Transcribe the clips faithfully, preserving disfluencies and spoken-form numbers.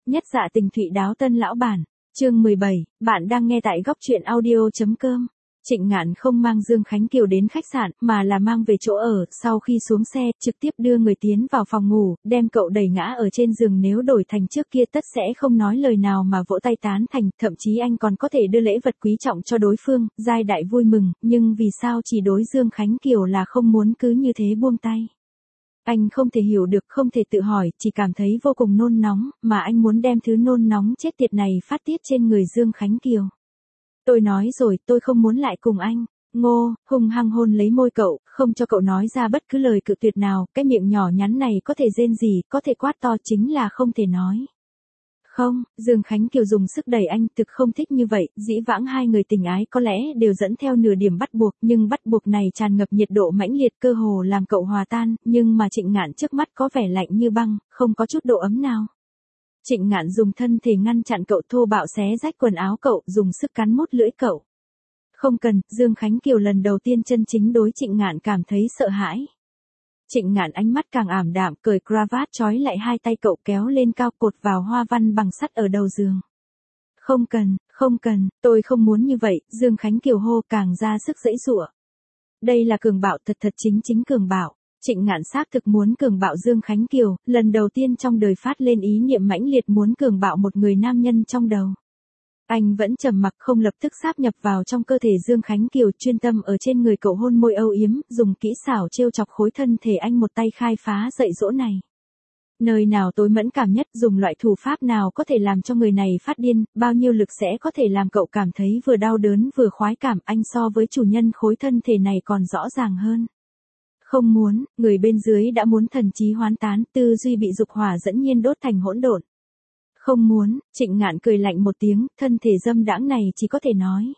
Nhất dạ tình thụy đáo tân lão bản. Chương mười bảy, bạn đang nghe tại góc truyện audio.com. Trịnh Ngạn không mang Dương Khánh Kiều đến khách sạn, mà là mang về chỗ ở, sau khi xuống xe, trực tiếp đưa người tiến vào phòng ngủ, đem cậu đẩy ngã ở trên giường, nếu đổi thành trước kia tất sẽ không nói lời nào mà vỗ tay tán thành, thậm chí anh còn có thể đưa lễ vật quý trọng cho đối phương, giai đại vui mừng, nhưng vì sao chỉ đối Dương Khánh Kiều là không muốn cứ như thế buông tay. Anh không thể hiểu được, không thể tự hỏi, chỉ cảm thấy vô cùng nôn nóng, mà anh muốn đem thứ nôn nóng chết tiệt này phát tiết trên người Dương Khánh Kiều. Tôi nói rồi, tôi không muốn lại cùng anh. Ngô, hung hăng hôn lấy môi cậu, không cho cậu nói ra bất cứ lời cự tuyệt nào, cái miệng nhỏ nhắn này có thể rên gì, có thể quát to, chính là không thể nói. Không, Dương Khánh Kiều dùng sức đẩy anh, thực không thích như vậy, dĩ vãng hai người tình ái có lẽ đều dẫn theo nửa điểm bắt buộc, nhưng bắt buộc này tràn ngập nhiệt độ mãnh liệt, cơ hồ làm cậu hòa tan, nhưng mà Trịnh Ngạn trước mắt có vẻ lạnh như băng, không có chút độ ấm nào. Trịnh Ngạn dùng thân thể ngăn chặn cậu, thô bạo xé rách quần áo cậu, dùng sức cắn mút lưỡi cậu. Không cần, Dương Khánh Kiều lần đầu tiên chân chính đối Trịnh Ngạn cảm thấy sợ hãi. Trịnh Ngạn ánh mắt càng ảm đạm, cởi cravat trói lại hai tay cậu, kéo lên cao, cột vào hoa văn bằng sắt ở đầu giường. Không cần, không cần, tôi không muốn như vậy, Dương Khánh Kiều hô, càng ra sức giãy giụa. Đây là cường bạo, thật thật chính chính cường bạo. Trịnh Ngạn xác thực muốn cường bạo Dương Khánh Kiều, lần đầu tiên trong đời phát lên ý niệm mãnh liệt muốn cường bạo một người nam nhân trong đầu. Anh vẫn trầm mặc, không lập tức sáp nhập vào trong cơ thể Dương Khánh Kiều, chuyên tâm ở trên người cậu, hôn môi âu yếm, dùng kỹ xảo trêu chọc khối thân thể anh, một tay khai phá dạy dỗ này. Nơi nào tối mẫn cảm nhất, dùng loại thủ pháp nào có thể làm cho người này phát điên, bao nhiêu lực sẽ có thể làm cậu cảm thấy vừa đau đớn vừa khoái cảm, anh so với chủ nhân khối thân thể này còn rõ ràng hơn. Không muốn, người bên dưới đã muốn thần trí hoán tán, tư duy bị dục hỏa dẫn nhiên đốt thành hỗn độn. Không muốn, Trịnh Ngạn cười lạnh một tiếng, thân thể dâm đãng này chỉ có thể nói.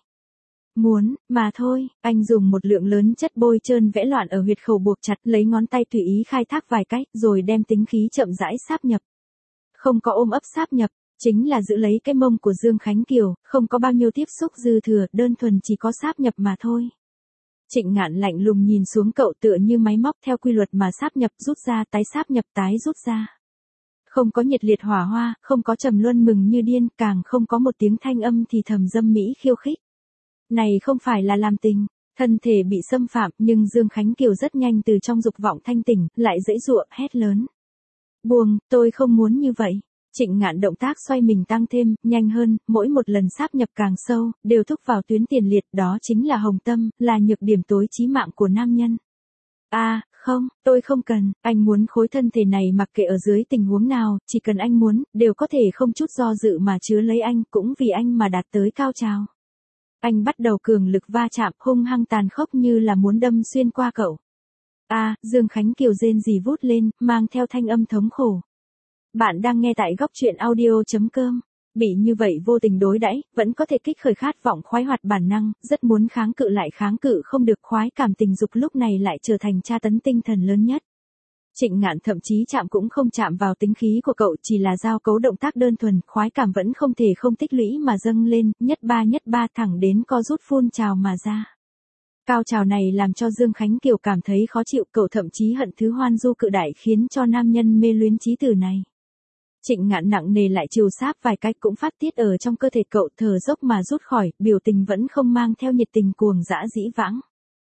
Muốn, mà thôi, anh dùng một lượng lớn chất bôi trơn vẽ loạn ở huyệt khẩu buộc chặt, lấy ngón tay tùy ý khai thác vài cách, rồi đem tính khí chậm rãi sáp nhập. Không có ôm ấp sáp nhập, chính là giữ lấy cái mông của Dương Khánh Kiều, không có bao nhiêu tiếp xúc dư thừa, đơn thuần chỉ có sáp nhập mà thôi. Trịnh Ngạn lạnh lùng nhìn xuống cậu, tựa như máy móc theo quy luật mà sáp nhập rút ra, tái sáp nhập tái rút ra. Không có nhiệt liệt hỏa hoa, không có trầm luân mừng như điên, càng không có một tiếng thanh âm thì thầm dâm mỹ khiêu khích. Này không phải là làm tình, thân thể bị xâm phạm, nhưng Dương Khánh Kiều rất nhanh từ trong dục vọng thanh tỉnh, lại giãy giụa, hét lớn. Buông, tôi không muốn như vậy. Trịnh Ngạn động tác xoay mình tăng thêm, nhanh hơn, mỗi một lần sáp nhập càng sâu, đều thúc vào tuyến tiền liệt, đó chính là hồng tâm, là nhược điểm tối chí mạng của nam nhân. A, à, không, tôi không cần, anh muốn khối thân thể này mặc kệ ở dưới tình huống nào, chỉ cần anh muốn, đều có thể không chút do dự mà chứa lấy anh, cũng vì anh mà đạt tới cao trào. Anh bắt đầu cường lực va chạm, hung hăng tàn khốc như là muốn đâm xuyên qua cậu. A, à, Dương Khánh Kiều rên rỉ vút lên, mang theo thanh âm thống khổ. Bạn đang nghe tại góc truyện audio.com. Bị như vậy vô tình đối đãi, vẫn có thể kích khởi khát vọng khoái hoạt bản năng, rất muốn kháng cự lại kháng cự không được, khoái cảm tình dục lúc này lại trở thành tra tấn tinh thần lớn nhất. Trịnh Ngạn thậm chí chạm cũng không chạm vào tính khí của cậu, chỉ là giao cấu động tác đơn thuần, khoái cảm vẫn không thể không tích lũy mà dâng lên, nhất ba nhất ba thẳng đến co rút phun trào mà ra. Cao trào này làm cho Dương Khánh Kiều cảm thấy khó chịu, cậu thậm chí hận thứ hoan du cự đại khiến cho nam nhân mê luyến chí tử này. Trịnh Ngạn nặng nề lại chiều sáp vài cách cũng phát tiết ở trong cơ thể cậu, thở dốc mà rút khỏi, biểu tình vẫn không mang theo nhiệt tình cuồng dã dĩ vãng.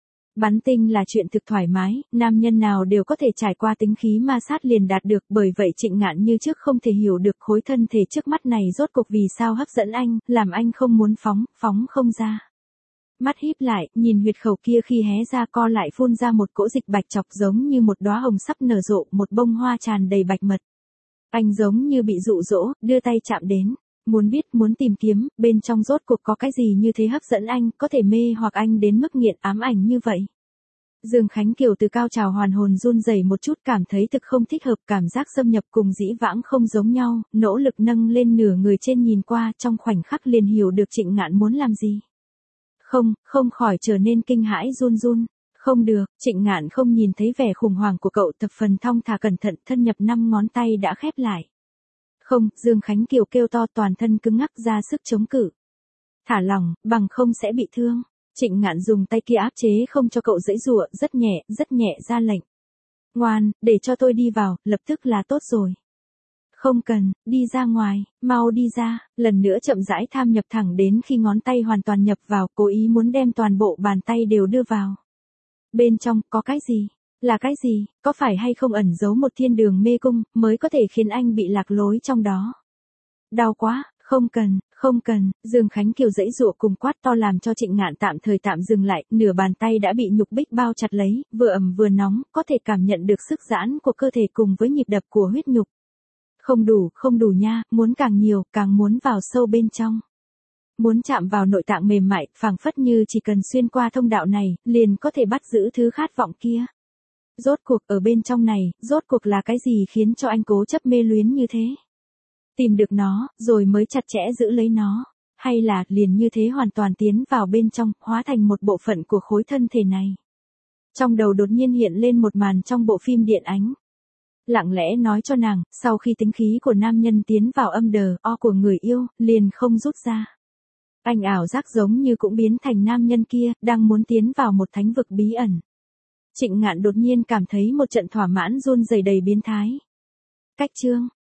Bắn tinh là chuyện thực thoải mái, nam nhân nào đều có thể trải qua tính khí ma sát liền đạt được, bởi vậy Trịnh Ngạn như trước không thể hiểu được khối thân thể trước mắt này rốt cuộc vì sao hấp dẫn anh, làm anh không muốn phóng, phóng không ra. Mắt híp lại, nhìn huyệt khẩu kia khi hé ra co lại phun ra một cỗ dịch bạch chọc giống như một đóa hồng sắp nở rộ, một bông hoa tràn đầy bạch mật. Anh giống như bị dụ dỗ, đưa tay chạm đến, muốn biết, muốn tìm kiếm, bên trong rốt cuộc có cái gì như thế hấp dẫn anh, có thể mê hoặc anh đến mức nghiện ám ảnh như vậy. Dương Khánh Kiều từ cao trào hoàn hồn run rẩy một chút, cảm thấy thực không thích hợp, cảm giác xâm nhập cùng dĩ vãng không giống nhau, nỗ lực nâng lên nửa người trên nhìn qua, trong khoảnh khắc liền hiểu được Trịnh Ngạn muốn làm gì. Không, không khỏi trở nên kinh hãi run run. Không được, Trịnh Ngạn không nhìn thấy vẻ khủng hoảng của cậu, thập phần thong thả cẩn thận, thân nhập năm ngón tay đã khép lại. Không, Dương Khánh Kiều kêu to, toàn thân cứng ngắc ra sức chống cự. Thả lỏng, bằng không sẽ bị thương. Trịnh Ngạn dùng tay kia áp chế không cho cậu giãy giụa, rất nhẹ, rất nhẹ ra lệnh. Ngoan, để cho tôi đi vào, lập tức là tốt rồi. Không cần, đi ra ngoài, mau đi ra, lần nữa chậm rãi tham nhập thẳng đến khi ngón tay hoàn toàn nhập vào, cố ý muốn đem toàn bộ bàn tay đều đưa vào. Bên trong, có cái gì? Là cái gì? Có phải hay không ẩn giấu một thiên đường mê cung, mới có thể khiến anh bị lạc lối trong đó? Đau quá, không cần, không cần, Dương Khánh Kiều giãy giụa cùng quát to làm cho Trịnh Ngạn tạm thời tạm dừng lại, nửa bàn tay đã bị nhục bích bao chặt lấy, vừa ẩm vừa nóng, có thể cảm nhận được sức giãn của cơ thể cùng với nhịp đập của huyết nhục. Không đủ, không đủ nha, muốn càng nhiều, càng muốn vào sâu bên trong. Muốn chạm vào nội tạng mềm mại, phảng phất như chỉ cần xuyên qua thông đạo này, liền có thể bắt giữ thứ khát vọng kia. Rốt cuộc ở bên trong này, rốt cuộc là cái gì khiến cho anh cố chấp mê luyến như thế? Tìm được nó, rồi mới chặt chẽ giữ lấy nó. Hay là, liền như thế hoàn toàn tiến vào bên trong, hóa thành một bộ phận của khối thân thể này. Trong đầu đột nhiên hiện lên một màn trong bộ phim điện ánh. Lặng lẽ nói cho nàng, sau khi tính khí của nam nhân tiến vào âm đờ, o của người yêu, liền không rút ra. Anh ảo giác giống như cũng biến thành nam nhân kia, đang muốn tiến vào một thánh vực bí ẩn. Trịnh Ngạn đột nhiên cảm thấy một trận thỏa mãn run rẩy đầy biến thái. Cách chương